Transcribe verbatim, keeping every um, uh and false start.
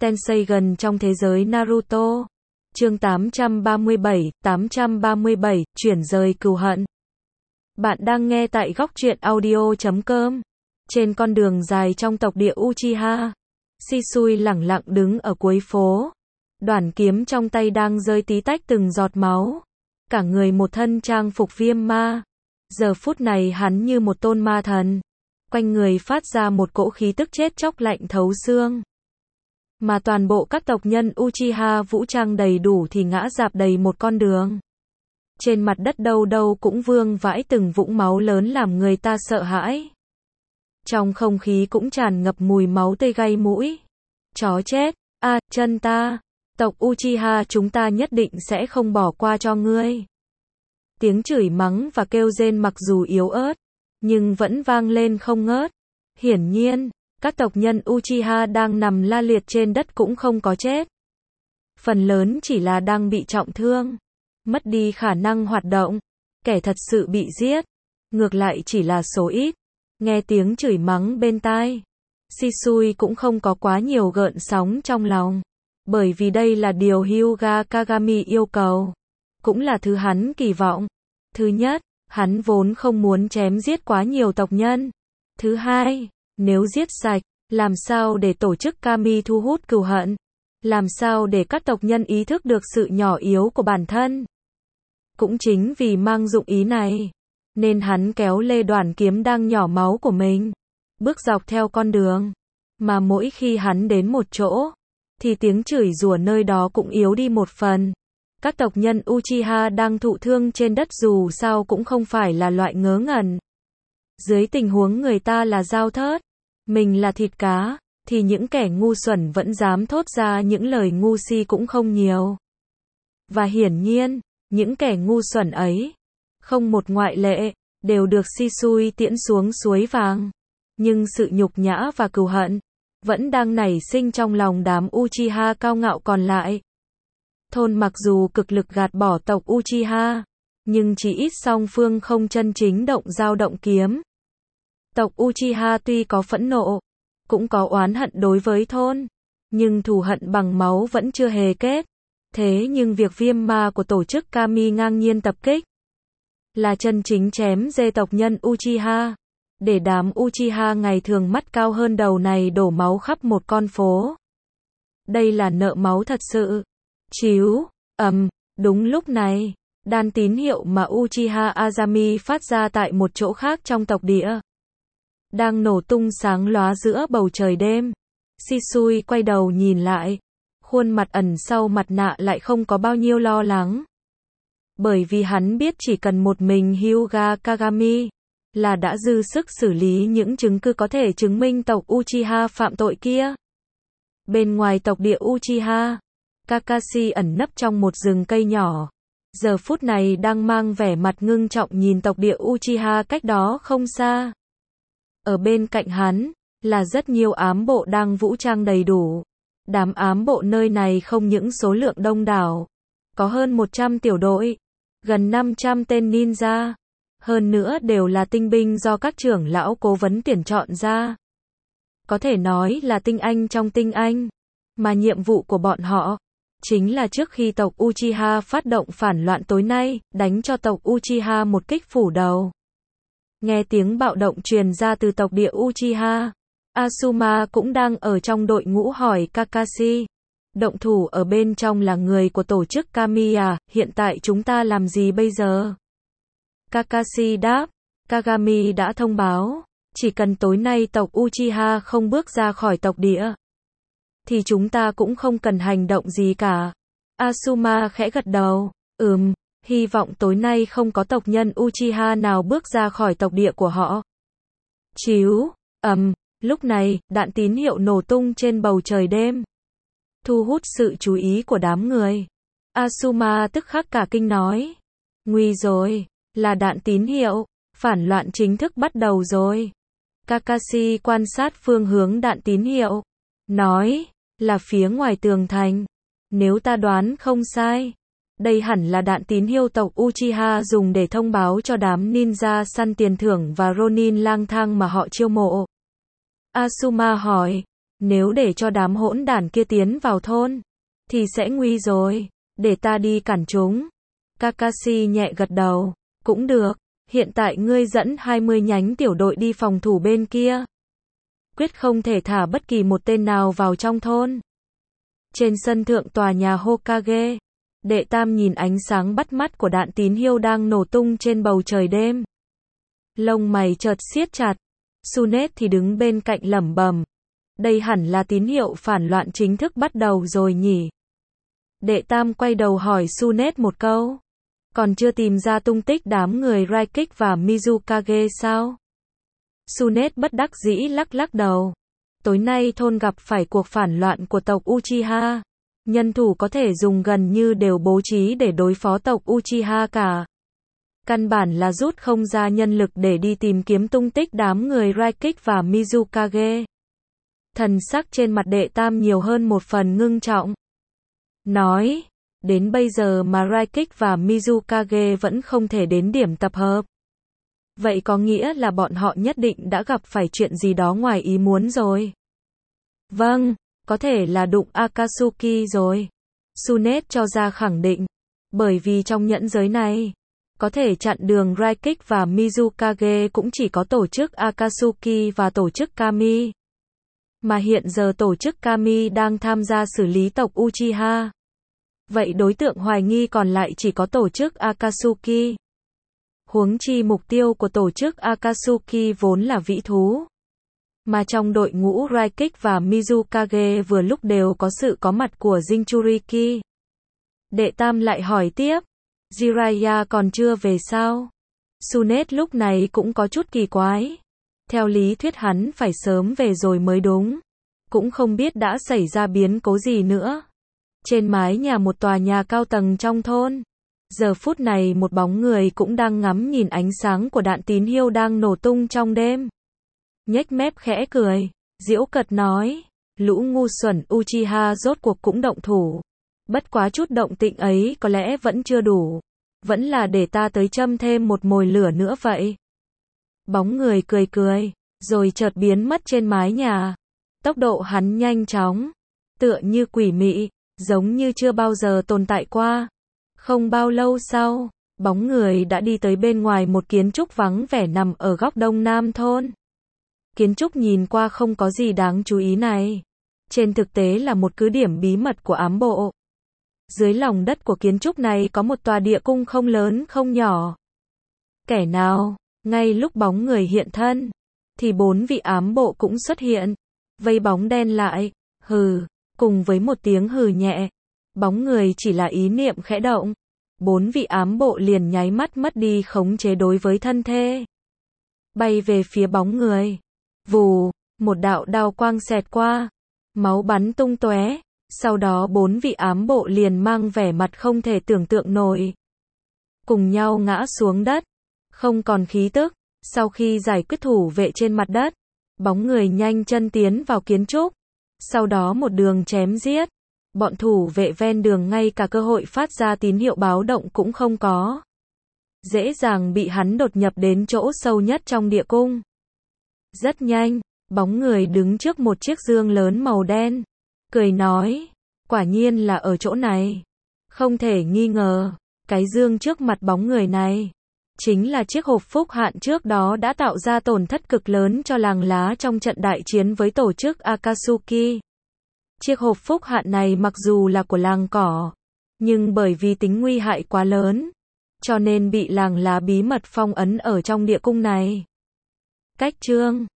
Tensei gần trong thế giới Naruto. Chương tám trăm ba mươi bảy, tám trăm ba mươi bảy, chuyển rời cừu hận. Bạn đang nghe tại góc truyện audio chấm com. Trên con đường dài trong tộc địa Uchiha, Shisui lẳng lặng đứng ở cuối phố. Đoản kiếm trong tay đang rơi tí tách từng giọt máu. Cả người một thân trang phục viêm ma. Giờ phút này hắn như một tôn ma thần. Quanh người phát ra một cỗ khí tức chết chóc lạnh thấu xương. Mà toàn bộ các tộc nhân Uchiha vũ trang đầy đủ thì ngã rạp đầy một con đường. Trên mặt đất đâu đâu cũng vương vãi từng vũng máu lớn làm người ta sợ hãi. Trong không khí cũng tràn ngập mùi máu tươi gây mũi. Chó chết, a, à, chân ta, tộc Uchiha chúng ta nhất định sẽ không bỏ qua cho ngươi. Tiếng chửi mắng và kêu rên mặc dù yếu ớt, nhưng vẫn vang lên không ngớt. Hiển nhiên, các tộc nhân Uchiha đang nằm la liệt trên đất cũng không có chết. Phần lớn chỉ là đang bị trọng thương, mất đi khả năng hoạt động. Kẻ thật sự bị giết, ngược lại chỉ là số ít. Nghe tiếng chửi mắng bên tai, Shisui cũng không có quá nhiều gợn sóng trong lòng. Bởi vì đây là điều Hyuga Kagami yêu cầu. Cũng là thứ hắn kỳ vọng. Thứ nhất, hắn vốn không muốn chém giết quá nhiều tộc nhân. Thứ hai, nếu giết sạch, làm sao để tổ chức Kami thu hút cừu hận? Làm sao để các tộc nhân ý thức được sự nhỏ yếu của bản thân? Cũng chính vì mang dụng ý này, nên hắn kéo lê đoản kiếm đang nhỏ máu của mình, bước dọc theo con đường. Mà mỗi khi hắn đến một chỗ, thì tiếng chửi rủa nơi đó cũng yếu đi một phần. Các tộc nhân Uchiha đang thụ thương trên đất dù sao cũng không phải là loại ngớ ngẩn. Dưới tình huống người ta là dao thớt, mình là thịt cá, thì những kẻ ngu xuẩn vẫn dám thốt ra những lời ngu si cũng không nhiều. Và hiển nhiên, những kẻ ngu xuẩn ấy, không một ngoại lệ, đều được Shisui tiễn xuống suối vàng. Nhưng sự nhục nhã và cừu hận vẫn đang nảy sinh trong lòng đám Uchiha cao ngạo còn lại. Thôn mặc dù cực lực gạt bỏ tộc Uchiha, nhưng chỉ ít song phương không chân chính động dao động kiếm. Tộc Uchiha tuy có phẫn nộ, cũng có oán hận đối với thôn, nhưng thù hận bằng máu vẫn chưa hề kết. Thế nhưng việc viêm ma của tổ chức Kami ngang nhiên tập kích, là chân chính chém dê tộc nhân Uchiha, để đám Uchiha ngày thường mắt cao hơn đầu này đổ máu khắp một con phố. Đây là nợ máu thật sự. Chíu, ầm, đúng lúc này, đàn tín hiệu mà Uchiha Azami phát ra tại một chỗ khác trong tộc địa đang nổ tung sáng lóa giữa bầu trời đêm. Shisui quay đầu nhìn lại, khuôn mặt ẩn sau mặt nạ lại không có bao nhiêu lo lắng. Bởi vì hắn biết chỉ cần một mình Hyuga Kagami là đã dư sức xử lý những chứng cứ có thể chứng minh tộc Uchiha phạm tội kia. Bên ngoài tộc địa Uchiha, Kakashi ẩn nấp trong một rừng cây nhỏ. Giờ phút này đang mang vẻ mặt ngưng trọng nhìn tộc địa Uchiha cách đó không xa. Ở bên cạnh hắn, là rất nhiều ám bộ đang vũ trang đầy đủ. Đám ám bộ nơi này không những số lượng đông đảo, có hơn một trăm tiểu đội, gần năm trăm tên ninja. Hơn nữa đều là tinh binh do các trưởng lão cố vấn tuyển chọn ra. Có thể nói là tinh anh trong tinh anh. Mà nhiệm vụ của bọn họ chính là trước khi tộc Uchiha phát động phản loạn tối nay, đánh cho tộc Uchiha một kích phủ đầu. Nghe tiếng bạo động truyền ra từ tộc địa Uchiha, Asuma cũng đang ở trong đội ngũ hỏi Kakashi. Động thủ ở bên trong là người của tổ chức Kami à, hiện tại chúng ta làm gì bây giờ? Kakashi đáp, Kagami đã thông báo, chỉ cần tối nay tộc Uchiha không bước ra khỏi tộc địa, thì chúng ta cũng không cần hành động gì cả. Asuma khẽ gật đầu, ừm, hy vọng tối nay không có tộc nhân Uchiha nào bước ra khỏi tộc địa của họ. Chíu, ầm, lúc này, đạn tín hiệu nổ tung trên bầu trời đêm, thu hút sự chú ý của đám người. Asuma tức khắc cả kinh nói, nguy rồi, là đạn tín hiệu, phản loạn chính thức bắt đầu rồi. Kakashi quan sát phương hướng đạn tín hiệu, nói, là phía ngoài tường thành. Nếu ta đoán không sai, đây hẳn là đạn tín hiệu tộc Uchiha dùng để thông báo cho đám ninja săn tiền thưởng và Ronin lang thang mà họ chiêu mộ. Asuma hỏi, Nếu để cho đám hỗn đản kia tiến vào thôn, thì sẽ nguy rồi, để ta đi cản chúng. Kakashi nhẹ gật đầu, cũng được, hiện tại ngươi dẫn hai mươi nhánh tiểu đội đi phòng thủ bên kia. Quyết không thể thả bất kỳ một tên nào vào trong thôn. Trên sân thượng tòa nhà Hokage, Đệ Tam nhìn ánh sáng bắt mắt của đạn tín hiệu đang nổ tung trên bầu trời đêm. Lông mày chợt siết chặt, Tsunade thì đứng bên cạnh lẩm bẩm. Đây hẳn là tín hiệu phản loạn chính thức bắt đầu rồi nhỉ? Đệ Tam quay đầu hỏi Tsunade một câu. Còn chưa tìm ra tung tích đám người Raikik và Mizukage sao? Tsunade bất đắc dĩ lắc lắc đầu. Tối nay thôn gặp phải cuộc phản loạn của tộc Uchiha. Nhân thủ có thể dùng gần như đều bố trí để đối phó tộc Uchiha cả. Căn bản là rút không ra nhân lực để đi tìm kiếm tung tích đám người Raikik và Mizukage. Thần sắc trên mặt Đệ Tam nhiều hơn một phần ngưng trọng. Nói, đến bây giờ mà Raikik và Mizukage vẫn không thể đến điểm tập hợp. Vậy có nghĩa là bọn họ nhất định đã gặp phải chuyện gì đó ngoài ý muốn rồi. Vâng, có thể là đụng Akatsuki rồi. Tsunade cho ra khẳng định. Bởi vì trong nhẫn giới này, có thể chặn đường Raikik và Mizukage cũng chỉ có tổ chức Akatsuki và tổ chức Kami. Mà hiện giờ tổ chức Kami đang tham gia xử lý tộc Uchiha. Vậy đối tượng hoài nghi còn lại chỉ có tổ chức Akatsuki. Huống chi mục tiêu của tổ chức Akatsuki vốn là vĩ thú. Mà trong đội ngũ Raikik và Mizukage vừa lúc đều có sự có mặt của Jinchuriki. Đệ Tam lại hỏi tiếp. Jiraiya còn chưa về sao? Tsunade lúc này cũng có chút kỳ quái. Theo lý thuyết hắn phải sớm về rồi mới đúng. Cũng không biết đã xảy ra biến cố gì nữa. Trên mái nhà một tòa nhà cao tầng trong thôn. Giờ phút này một bóng người cũng đang ngắm nhìn ánh sáng của đạn tín hiệu đang nổ tung trong đêm. Nhếch mép khẽ cười, giễu cợt nói, lũ ngu xuẩn Uchiha rốt cuộc cũng động thủ. Bất quá chút động tĩnh ấy có lẽ vẫn chưa đủ. Vẫn là để ta tới châm thêm một mồi lửa nữa vậy. Bóng người cười cười, rồi chợt biến mất trên mái nhà. Tốc độ hắn nhanh chóng, tựa như quỷ mị, giống như chưa bao giờ tồn tại qua. Không bao lâu sau, bóng người đã đi tới bên ngoài một kiến trúc vắng vẻ nằm ở góc đông nam thôn. Kiến trúc nhìn qua không có gì đáng chú ý này. Trên thực tế là một cứ điểm bí mật của ám bộ. Dưới lòng đất của kiến trúc này có một tòa địa cung không lớn không nhỏ. Kẻ nào, ngay lúc bóng người hiện thân, thì bốn vị ám bộ cũng xuất hiện, vây bóng đen lại, hừ, cùng với một tiếng hừ nhẹ. Bóng người chỉ là ý niệm khẽ động. Bốn vị ám bộ liền nháy mắt mất đi khống chế đối với thân thể. Bay về phía bóng người. Vù, một đạo đao quang xẹt qua. Máu bắn tung tóe. Sau đó bốn vị ám bộ liền mang vẻ mặt không thể tưởng tượng nổi. Cùng nhau ngã xuống đất. Không còn khí tức. Sau khi giải quyết thủ vệ trên mặt đất, bóng người nhanh chân tiến vào kiến trúc. Sau đó một đường chém giết. Bọn thủ vệ ven đường ngay cả cơ hội phát ra tín hiệu báo động cũng không có. Dễ dàng bị hắn đột nhập đến chỗ sâu nhất trong địa cung. Rất nhanh, bóng người đứng trước một chiếc dương lớn màu đen. Cười nói, quả nhiên là ở chỗ này. Không thể nghi ngờ, cái dương trước mặt bóng người này chính là chiếc hộp phúc hạn trước đó đã tạo ra tổn thất cực lớn cho làng lá trong trận đại chiến với tổ chức Akatsuki. Chiếc hộp phúc hạn này mặc dù là của làng cỏ, nhưng bởi vì tính nguy hại quá lớn, cho nên bị làng lá bí mật phong ấn ở trong địa cung này. Cách chương